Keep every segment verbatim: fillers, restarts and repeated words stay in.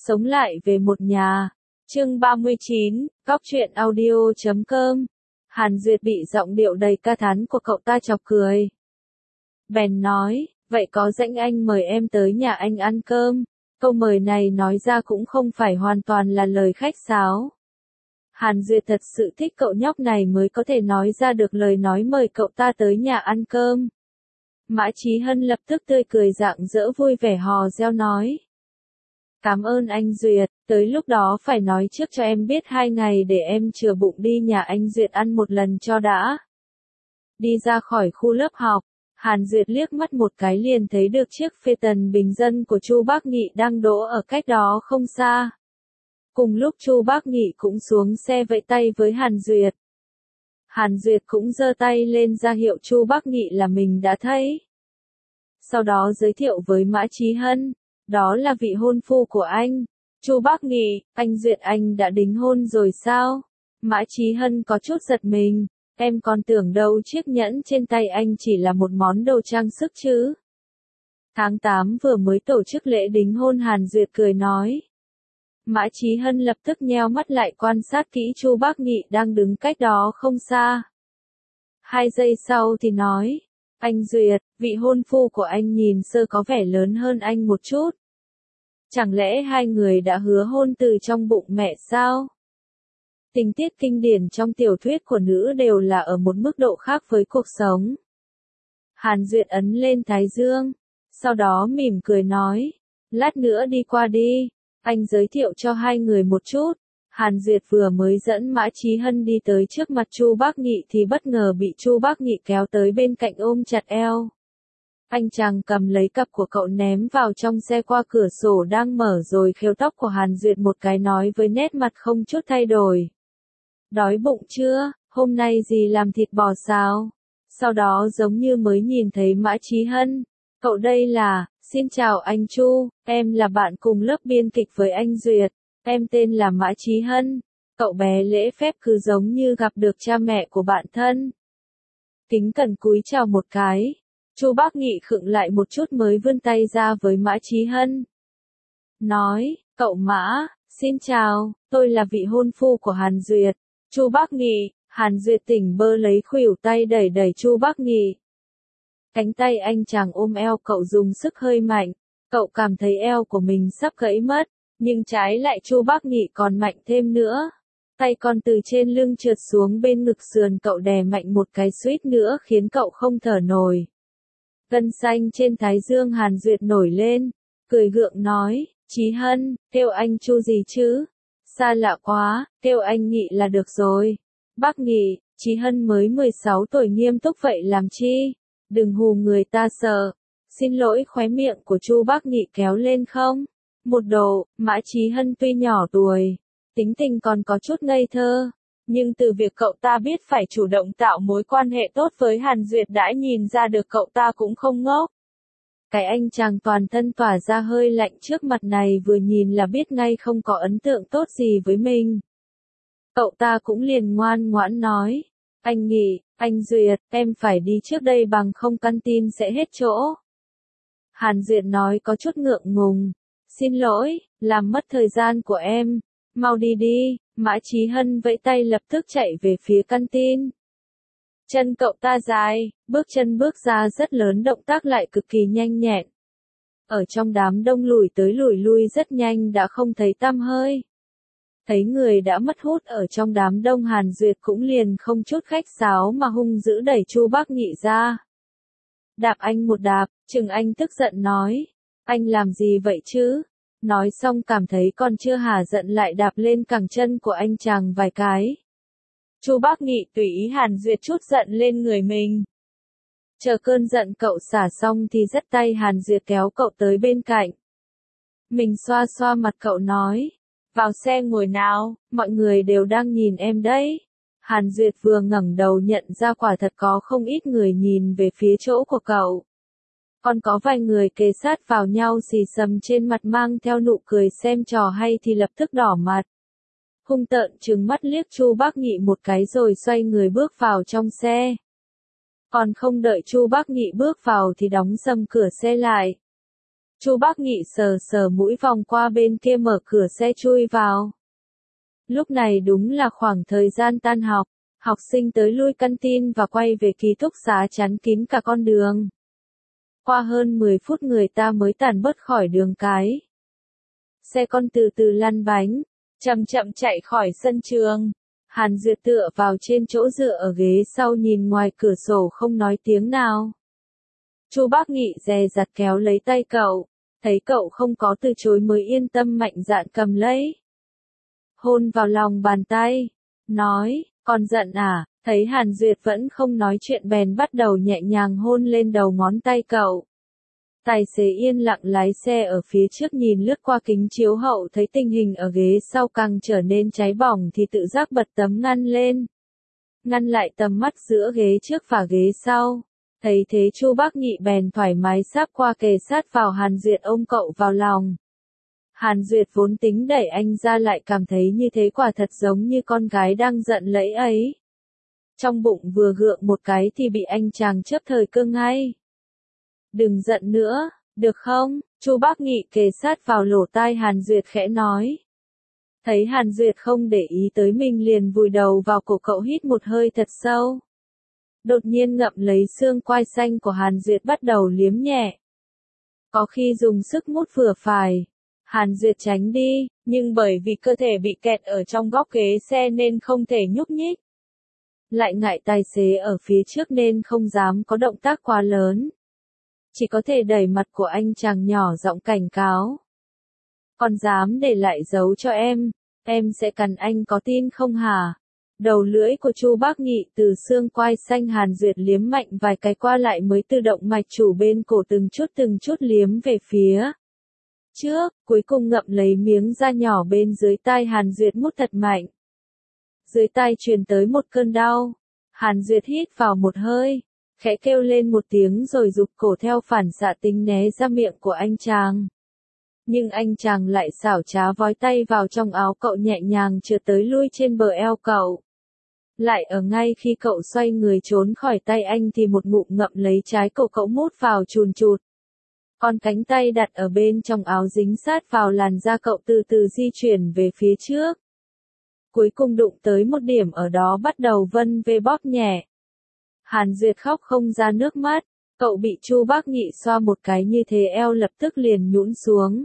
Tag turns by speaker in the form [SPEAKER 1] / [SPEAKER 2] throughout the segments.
[SPEAKER 1] Sống lại về một nhà. Chương ba mươi chín, Góc truyện audio chấm com. Hàn Duyệt bị giọng điệu đầy ca thán của cậu ta chọc cười. Bèn nói, vậy có rảnh anh mời em tới nhà anh ăn cơm. Câu mời này nói ra cũng không phải hoàn toàn là lời khách sáo. Hàn Duyệt thật sự thích cậu nhóc này mới có thể nói ra được lời nói mời cậu ta tới nhà ăn cơm. Mã Chí Hân lập tức tươi cười rạng rỡ vui vẻ hò reo nói. Cảm ơn anh Duyệt, tới lúc đó phải nói trước cho em biết hai ngày để em chừa bụng đi nhà anh Duyệt ăn một lần cho đã. Đi ra khỏi khu lớp học, Hàn Duyệt liếc mắt một cái liền thấy được chiếc phê tần bình dân của Chu Bác Nghị đang đỗ ở cách đó không xa. Cùng lúc Chu Bác Nghị cũng xuống xe vẫy tay với Hàn Duyệt. Hàn Duyệt cũng giơ tay lên ra hiệu Chu Bác Nghị là mình đã thấy. Sau đó giới thiệu với Mã Chí Hân, đó là vị hôn phu của anh. Chu Bác Nghị, anh Duyệt anh đã đính hôn rồi sao? Mã Chí Hân có chút giật mình, em còn tưởng đâu chiếc nhẫn trên tay anh chỉ là một món đồ trang sức chứ. Tháng tám vừa mới tổ chức lễ đính hôn, Hàn Duyệt cười nói. Mã Chí Hân lập tức nheo mắt lại quan sát kỹ Chu Bác Nghị đang đứng cách đó không xa. Hai giây sau thì nói, anh Duyệt, vị hôn phu của anh nhìn sơ có vẻ lớn hơn anh một chút. Chẳng lẽ hai người đã hứa hôn từ trong bụng mẹ sao? Tình tiết kinh điển trong tiểu thuyết của nữ đều là ở một mức độ khác với cuộc sống. Hàn Duyệt ấn lên thái dương, sau đó mỉm cười nói, lát nữa đi qua đi, anh giới thiệu cho hai người một chút. Hàn Duyệt vừa mới dẫn Mã Chí Hân đi tới trước mặt Chu Bác Nghị thì bất ngờ bị Chu Bác Nghị kéo tới bên cạnh ôm chặt eo. Anh chàng cầm lấy cặp của cậu ném vào trong xe qua cửa sổ đang mở rồi khêu tóc của Hàn Duyệt một cái nói với nét mặt không chút thay đổi. Đói bụng chưa, hôm nay gì làm thịt bò sao? Sau đó giống như mới nhìn thấy Mã Chí Hân, cậu đây là, xin chào anh Chu, em là bạn cùng lớp biên kịch với anh Duyệt. Em tên là Mã Chí Hân, cậu bé lễ phép cứ giống như gặp được cha mẹ của bạn thân. Kính cẩn cúi chào một cái, Chu Bác Nghị khựng lại một chút mới vươn tay ra với Mã Chí Hân. Nói, cậu Mã, xin chào, tôi là vị hôn phu của Hàn Duyệt. Chu Bác Nghị, Hàn Duyệt tỉnh bơ lấy khuỷu tay đẩy đẩy Chu Bác Nghị. Cánh tay anh chàng ôm eo cậu dùng sức hơi mạnh, cậu cảm thấy eo của mình sắp gãy mất. Nhưng trái lại Chu Bác Nghị còn mạnh thêm nữa. Tay còn từ trên lưng trượt xuống bên ngực sườn cậu đè mạnh một cái suýt nữa khiến cậu không thở nổi. Gân xanh trên thái dương Hàn Duyệt nổi lên, cười gượng nói, Chí Hân, kêu anh Chu gì chứ? Xa lạ quá, kêu anh Nghị là được rồi. Bác Nghị, Chí Hân mới mười sáu tuổi nghiêm túc vậy làm chi? Đừng hù người ta sợ. Xin lỗi, khóe miệng của Chu Bác Nghị kéo lên không? Một độ, Mã Chí Hân tuy nhỏ tuổi, tính tình còn có chút ngây thơ, nhưng từ việc cậu ta biết phải chủ động tạo mối quan hệ tốt với Hàn Duyệt đã nhìn ra được cậu ta cũng không ngốc. Cái anh chàng toàn thân tỏa ra hơi lạnh trước mặt này vừa nhìn là biết ngay không có ấn tượng tốt gì với mình. Cậu ta cũng liền ngoan ngoãn nói, anh Nghị, anh Duyệt, em phải đi trước đây bằng không căn tin sẽ hết chỗ. Hàn Duyệt nói có chút ngượng ngùng. Xin lỗi, làm mất thời gian của em, mau đi đi. Mã Chí Hân vẫy tay lập tức chạy về phía căn tin. Chân cậu ta dài, bước chân bước ra rất lớn, động tác lại cực kỳ nhanh nhẹn. Ở trong đám đông lùi tới lùi lui rất nhanh đã không thấy tăm hơi. Thấy người đã mất hút ở trong đám đông, Hàn Duyệt cũng liền không chút khách sáo mà hung dữ đẩy Chu Bác Nghị ra. Đạp anh một đạp, chừng anh tức giận nói. Anh làm gì vậy chứ? Nói xong cảm thấy còn chưa hả giận lại đạp lên cẳng chân của anh chàng vài cái. Chu Bác Nghị tùy ý Hàn Duyệt chút giận lên người mình. Chờ cơn giận cậu xả xong thì dắt tay Hàn Duyệt kéo cậu tới bên cạnh. Mình xoa xoa mặt cậu nói. Vào xe ngồi nào, mọi người đều đang nhìn em đấy. Hàn Duyệt vừa ngẩng đầu nhận ra quả thật có không ít người nhìn về phía chỗ của cậu. Còn có vài người kề sát vào nhau xì xầm trên mặt mang theo nụ cười xem trò hay thì lập tức đỏ mặt. Hung tợn trừng mắt liếc Chu Bác Nghị một cái rồi xoay người bước vào trong xe. Còn không đợi Chu Bác Nghị bước vào thì đóng sầm cửa xe lại. Chu Bác Nghị sờ sờ mũi vòng qua bên kia mở cửa xe chui vào. Lúc này đúng là khoảng thời gian tan học, học sinh tới lui căn tin và quay về ký túc xá chắn kín cả con đường. Qua hơn mười phút người ta mới tản bớt khỏi đường cái. Xe con từ từ lăn bánh, chậm chậm chạy khỏi sân trường. Hàn Duyệt tựa vào trên chỗ dựa ở ghế sau nhìn ngoài cửa sổ không nói tiếng nào. Chu Bác Nghị dè dặt kéo lấy tay cậu, thấy cậu không có từ chối mới yên tâm mạnh dạn cầm lấy. Hôn vào lòng bàn tay, nói, còn giận à, thấy Hàn Duyệt vẫn không nói chuyện bèn bắt đầu nhẹ nhàng hôn lên đầu ngón tay cậu. Tài xế yên lặng lái xe ở phía trước nhìn lướt qua kính chiếu hậu thấy tình hình ở ghế sau càng trở nên cháy bỏng thì tự giác bật tấm ngăn lên. Ngăn lại tầm mắt giữa ghế trước và ghế sau. Thấy thế Chu Bác Nghị bèn thoải mái sáp qua kề sát vào Hàn Duyệt ôm cậu vào lòng. Hàn Duyệt vốn tính đẩy anh ra lại cảm thấy như thế quả thật giống như con gái đang giận lẫy ấy. Trong bụng vừa gượng một cái thì bị anh chàng chớp thời cơ ngay. Đừng giận nữa, được không? Chu Bác Nghị kề sát vào lỗ tai Hàn Duyệt khẽ nói. Thấy Hàn Duyệt không để ý tới mình liền vùi đầu vào cổ cậu hít một hơi thật sâu. Đột nhiên ngậm lấy xương quai xanh của Hàn Duyệt bắt đầu liếm nhẹ. Có khi dùng sức mút vừa phải. Hàn Duyệt tránh đi, nhưng bởi vì cơ thể bị kẹt ở trong góc ghế xe nên không thể nhúc nhích. Lại ngại tài xế ở phía trước nên không dám có động tác quá lớn. Chỉ có thể đẩy mặt của anh chàng nhỏ giọng cảnh cáo. Còn dám để lại dấu cho em, em sẽ cắn anh có tin không hả? Đầu lưỡi của Chu Bác Nghị từ xương quai xanh Hàn Duyệt liếm mạnh vài cái qua lại mới tự động mạch chủ bên cổ từng chút từng chút liếm về phía trước, cuối cùng ngậm lấy miếng da nhỏ bên dưới tai Hàn Duyệt mút thật mạnh. Dưới tai truyền tới một cơn đau, Hàn Duyệt hít vào một hơi, khẽ kêu lên một tiếng rồi giục cổ theo phản xạ tính né ra miệng của anh chàng. Nhưng anh chàng lại xảo trá vói tay vào trong áo cậu nhẹ nhàng trượt tới lui trên bờ eo cậu. Lại ở ngay khi cậu xoay người trốn khỏi tay anh thì một ngụm ngậm lấy trái cổ cậu mút vào chùn chụt. Con cánh tay đặt ở bên trong áo dính sát vào làn da cậu từ từ di chuyển về phía trước. Cuối cùng đụng tới một điểm ở đó bắt đầu vân vê bóp nhẹ. Hàn Duyệt khóc không ra nước mắt, cậu bị Chu Bác Nghị xoa một cái như thế eo lập tức liền nhũn xuống.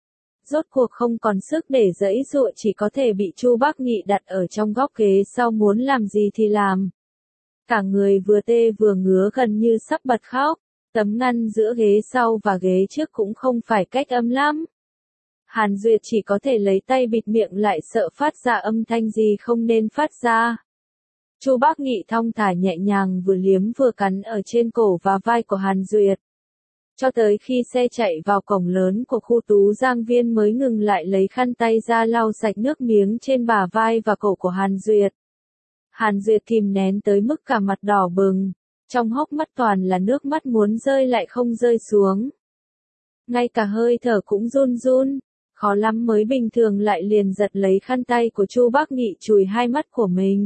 [SPEAKER 1] Rốt cuộc không còn sức để giãy giụa chỉ có thể bị Chu Bác Nghị đặt ở trong góc ghế sau muốn làm gì thì làm. Cả người vừa tê vừa ngứa gần như sắp bật khóc, tấm ngăn giữa ghế sau và ghế trước cũng không phải cách âm lắm. Hàn Duyệt chỉ có thể lấy tay bịt miệng lại sợ phát ra âm thanh gì không nên phát ra. Chu Bác Nghị thong thả nhẹ nhàng vừa liếm vừa cắn ở trên cổ và vai của Hàn Duyệt. Cho tới khi xe chạy vào cổng lớn của khu Tú Giang Viên mới ngừng lại lấy khăn tay ra lau sạch nước miếng trên bả vai và cổ của Hàn Duyệt. Hàn Duyệt kìm nén tới mức cả mặt đỏ bừng, trong hốc mắt toàn là nước mắt muốn rơi lại không rơi xuống. Ngay cả hơi thở cũng run run, khó lắm mới bình thường lại liền giật lấy khăn tay của Chu Bác Nghị chùi hai mắt của mình.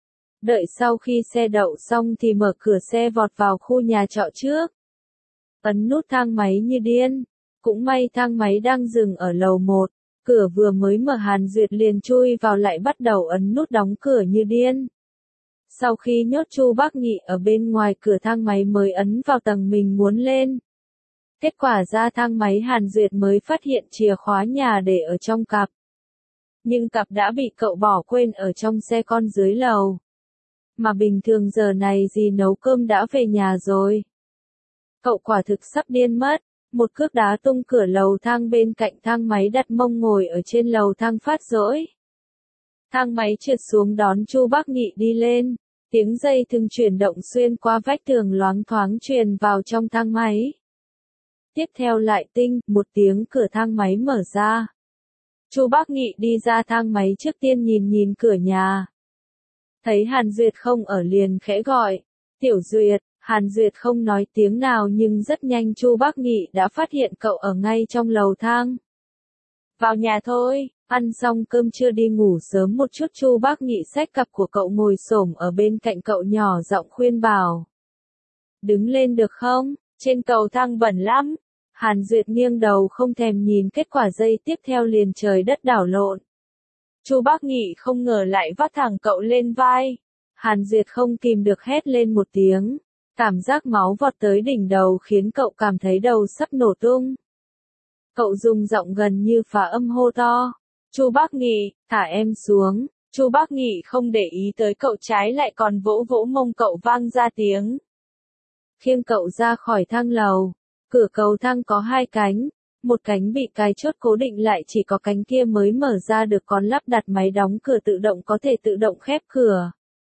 [SPEAKER 1] Đợi sau khi xe đậu xong thì mở cửa xe vọt vào khu nhà trọ trước. Ấn nút thang máy như điên, cũng may thang máy đang dừng ở lầu một, cửa vừa mới mở Hàn Duyệt liền chui vào lại bắt đầu ấn nút đóng cửa như điên. Sau khi nhốt Chu Bác Nghị ở bên ngoài cửa thang máy mới ấn vào tầng mình muốn lên. Kết quả ra thang máy Hàn Duyệt mới phát hiện chìa khóa nhà để ở trong cặp. Nhưng cặp đã bị cậu bỏ quên ở trong xe con dưới lầu. Mà bình thường giờ này dì nấu cơm đã về nhà rồi. Cậu quả thực sắp điên mất, một cước đá tung cửa lầu thang bên cạnh thang máy đặt mông ngồi ở trên lầu thang phát dỗi. Thang máy trượt xuống đón Chu Bác Nghị đi lên, tiếng dây thừng chuyển động xuyên qua vách tường loáng thoáng truyền vào trong thang máy. Tiếp theo lại tinh, một tiếng cửa thang máy mở ra. Chu Bác Nghị đi ra thang máy trước tiên nhìn nhìn cửa nhà. Thấy Hàn Duyệt không ở liền khẽ gọi, Tiểu Duyệt. Hàn Duyệt không nói tiếng nào nhưng rất nhanh Chu Bác Nghị đã phát hiện cậu ở ngay trong lầu thang. Vào nhà thôi, ăn xong cơm trưa đi ngủ sớm một chút. Chu Bác Nghị xách cặp của cậu ngồi xổm ở bên cạnh cậu nhỏ giọng khuyên bảo. Đứng lên được không, trên cầu thang bẩn lắm. Hàn Duyệt nghiêng đầu không thèm nhìn, kết quả giây tiếp theo liền trời đất đảo lộn. Chu Bác Nghị không ngờ lại vác thẳng cậu lên vai. Hàn Duyệt không kìm được hét lên một tiếng. Cảm giác máu vọt tới đỉnh đầu khiến cậu cảm thấy đầu sắp nổ tung. Cậu dùng giọng gần như phá âm hô to. Chu Bác Nghị, thả em xuống. Chu Bác Nghị không để ý tới cậu, trái lại còn vỗ vỗ mông cậu vang ra tiếng. Khiêng cậu ra khỏi thang lầu. Cửa cầu thang có hai cánh. Một cánh bị cái chốt cố định lại, chỉ có cánh kia mới mở ra được, còn lắp đặt máy đóng cửa tự động có thể tự động khép cửa.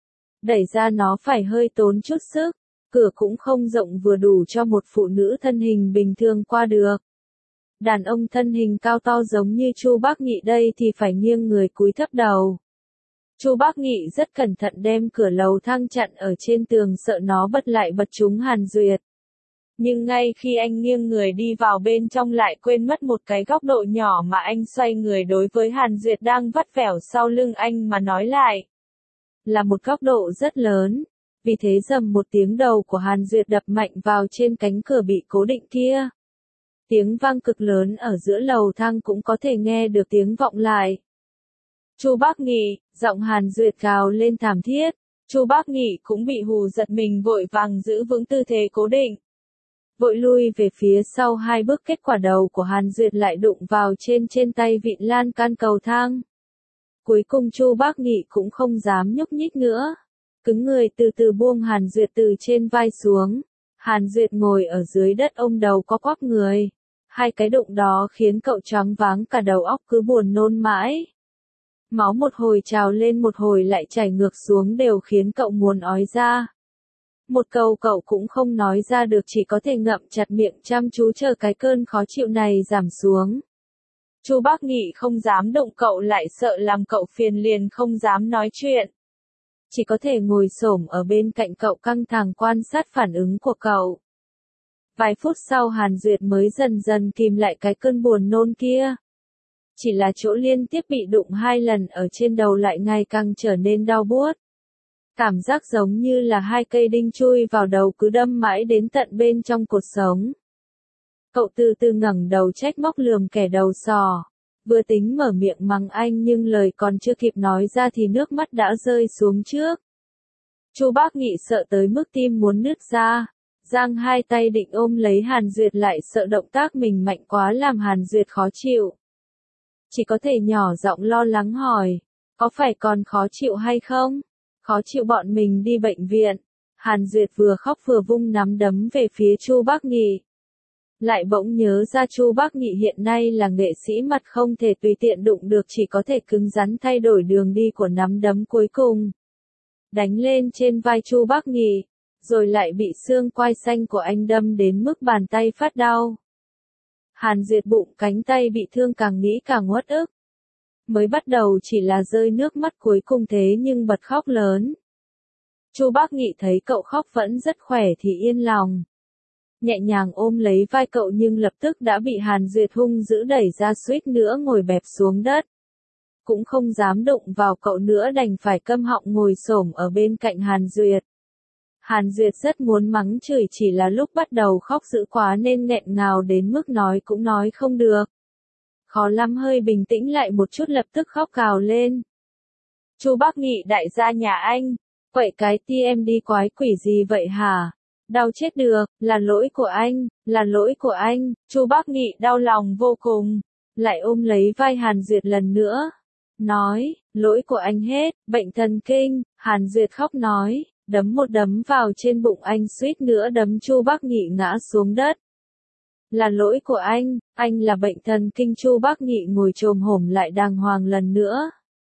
[SPEAKER 1] Đẩy ra nó phải hơi tốn chút sức. Cửa cũng không rộng, vừa đủ cho một phụ nữ thân hình bình thường qua được. Đàn ông thân hình cao to giống như Chu Bác Nghị đây thì phải nghiêng người cúi thấp đầu. Chu Bác Nghị rất cẩn thận đem cửa lầu thang chặn ở trên tường, sợ nó bật lại bật trúng Hàn Duyệt. Nhưng ngay khi anh nghiêng người đi vào bên trong lại quên mất một cái góc độ nhỏ mà anh xoay người đối với Hàn Duyệt đang vắt vẻo sau lưng anh mà nói lại. Là một góc độ rất lớn. Vì thế rầm một tiếng, đầu của Hàn Duyệt đập mạnh vào trên cánh cửa bị cố định kia. Tiếng vang cực lớn ở giữa lầu thang cũng có thể nghe được tiếng vọng lại. Chu Bác Nghị, giọng Hàn Duyệt gào lên thảm thiết. Chu Bác Nghị cũng bị hù giật mình, vội vàng giữ vững tư thế cố định. Vội lui về phía sau hai bước, kết quả đầu của Hàn Duyệt lại đụng vào trên trên tay vịn lan can cầu thang. Cuối cùng Chu Bác Nghị cũng không dám nhúc nhích nữa. Cứng người từ từ buông Hàn Duyệt từ trên vai xuống. Hàn Duyệt ngồi ở dưới đất ôm đầu co quắp người. Hai cái đụng đó khiến cậu choáng váng cả đầu óc, cứ buồn nôn mãi. Máu một hồi trào lên một hồi lại chảy ngược xuống, đều khiến cậu muốn ói ra. Một câu cậu cũng không nói ra được, chỉ có thể ngậm chặt miệng chăm chú chờ cái cơn khó chịu này giảm xuống. Chu Bác Nghị không dám động cậu, lại sợ làm cậu phiền liền không dám nói chuyện. Chỉ có thể ngồi xổm ở bên cạnh cậu căng thẳng quan sát phản ứng của cậu. Vài phút sau Hàn Duyệt mới dần dần kìm lại cái cơn buồn nôn kia. Chỉ là chỗ liên tiếp bị đụng hai lần ở trên đầu lại ngày càng trở nên đau buốt. Cảm giác giống như là hai cây đinh chui vào đầu, cứ đâm mãi đến tận bên trong cột sống. Cậu từ từ ngẩng đầu trách móc lườm kẻ đầu sò. Vừa tính mở miệng mắng anh nhưng lời còn chưa kịp nói ra thì nước mắt đã rơi xuống trước. Chu Bác Nghị sợ tới mức tim muốn nứt ra. Giang hai tay định ôm lấy Hàn Duyệt, lại sợ động tác mình mạnh quá làm Hàn Duyệt khó chịu. Chỉ có thể nhỏ giọng lo lắng hỏi. Có phải còn khó chịu hay không? Khó chịu bọn mình đi bệnh viện. Hàn Duyệt vừa khóc vừa vung nắm đấm về phía Chu Bác Nghị. Lại bỗng nhớ ra Chu Bác Nghị hiện nay là nghệ sĩ mặt, không thể tùy tiện đụng được, chỉ có thể cứng rắn thay đổi đường đi của nắm đấm cuối cùng. Đánh lên trên vai Chu Bác Nghị, rồi lại bị xương quai xanh của anh đâm đến mức bàn tay phát đau. Hàn Duyệt bụng cánh tay bị thương càng nghĩ càng uất ức. Mới bắt đầu chỉ là rơi nước mắt, cuối cùng thế nhưng bật khóc lớn. Chu Bác Nghị thấy cậu khóc vẫn rất khỏe thì yên lòng. Nhẹ nhàng ôm lấy vai cậu, nhưng lập tức đã bị Hàn Duyệt hung dữ đẩy ra, suýt nữa ngồi bẹp xuống đất. Cũng không dám đụng vào cậu nữa, đành phải câm họng ngồi xổm ở bên cạnh Hàn Duyệt. Hàn Duyệt rất muốn mắng chửi, chỉ là lúc bắt đầu khóc dữ quá nên nghẹn ngào đến mức nói cũng nói không được. Khó lắm hơi bình tĩnh lại một chút lập tức khóc cào lên. Chu Bác Nghị, đại gia nhà anh, vậy cái ti em đi quái quỷ gì vậy hả? Đau chết được, là lỗi của anh, là lỗi của anh. Chu Bác Nghị đau lòng vô cùng, lại ôm lấy vai Hàn Duyệt lần nữa. Nói, lỗi của anh hết, bệnh thần kinh. Hàn Duyệt khóc nói, đấm một đấm vào trên bụng anh, suýt nữa đấm Chu Bác Nghị ngã xuống đất. Là lỗi của anh, anh là bệnh thần kinh. Chu Bác Nghị ngồi chồm hổm lại đàng hoàng lần nữa.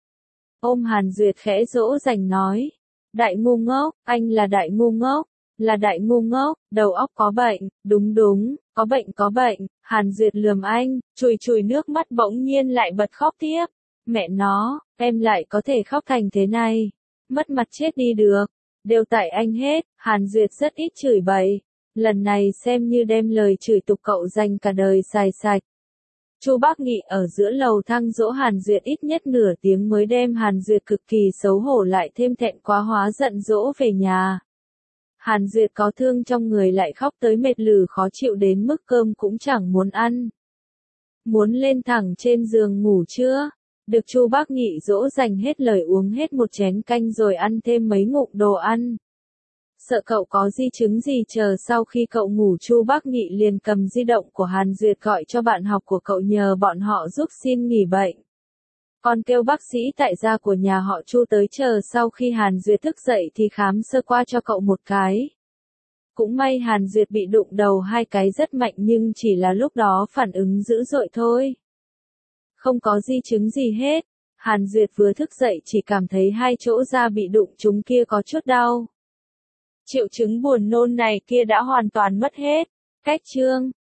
[SPEAKER 1] Ôm Hàn Duyệt khẽ dỗ dành nói, đại ngu ngốc, anh là đại ngu ngốc, là đại ngu ngốc, đầu óc có bệnh, đúng đúng, có bệnh có bệnh. Hàn Duyệt lườm anh, chùi chùi nước mắt, bỗng nhiên lại bật khóc tiếp. Mẹ nó, em lại có thể khóc thành thế này, mất mặt chết đi được, đều tại anh hết. Hàn Duyệt rất ít chửi bậy, lần này xem như đem lời chửi tục cậu dành cả đời xài sạch. Chu Bác Nghị ở giữa lầu thang dỗ Hàn Duyệt ít nhất nửa tiếng mới đem Hàn Duyệt cực kỳ xấu hổ lại thêm thẹn quá hóa giận dỗ về nhà. Hàn Duyệt có thương trong người lại khóc tới mệt lử khó chịu đến mức cơm cũng chẳng muốn ăn. Muốn lên thẳng trên giường ngủ chưa? Được Chu Bác Nghị dỗ dành hết lời uống hết một chén canh rồi ăn thêm mấy ngụm đồ ăn. Sợ cậu có di chứng gì chờ sau khi cậu ngủ Chu Bác Nghị liền cầm di động của Hàn Duyệt gọi cho bạn học của cậu nhờ bọn họ giúp xin nghỉ bệnh. Còn kêu bác sĩ tại gia của nhà họ Chu tới chờ sau khi Hàn Duyệt thức dậy thì khám sơ qua cho cậu một cái. Cũng may Hàn Duyệt bị đụng đầu hai cái rất mạnh nhưng chỉ là lúc đó phản ứng dữ dội thôi. Không có di chứng gì hết. Hàn Duyệt vừa thức dậy chỉ cảm thấy hai chỗ da bị đụng trúng kia có chút đau. Triệu chứng buồn nôn này kia đã hoàn toàn mất hết. Cách chương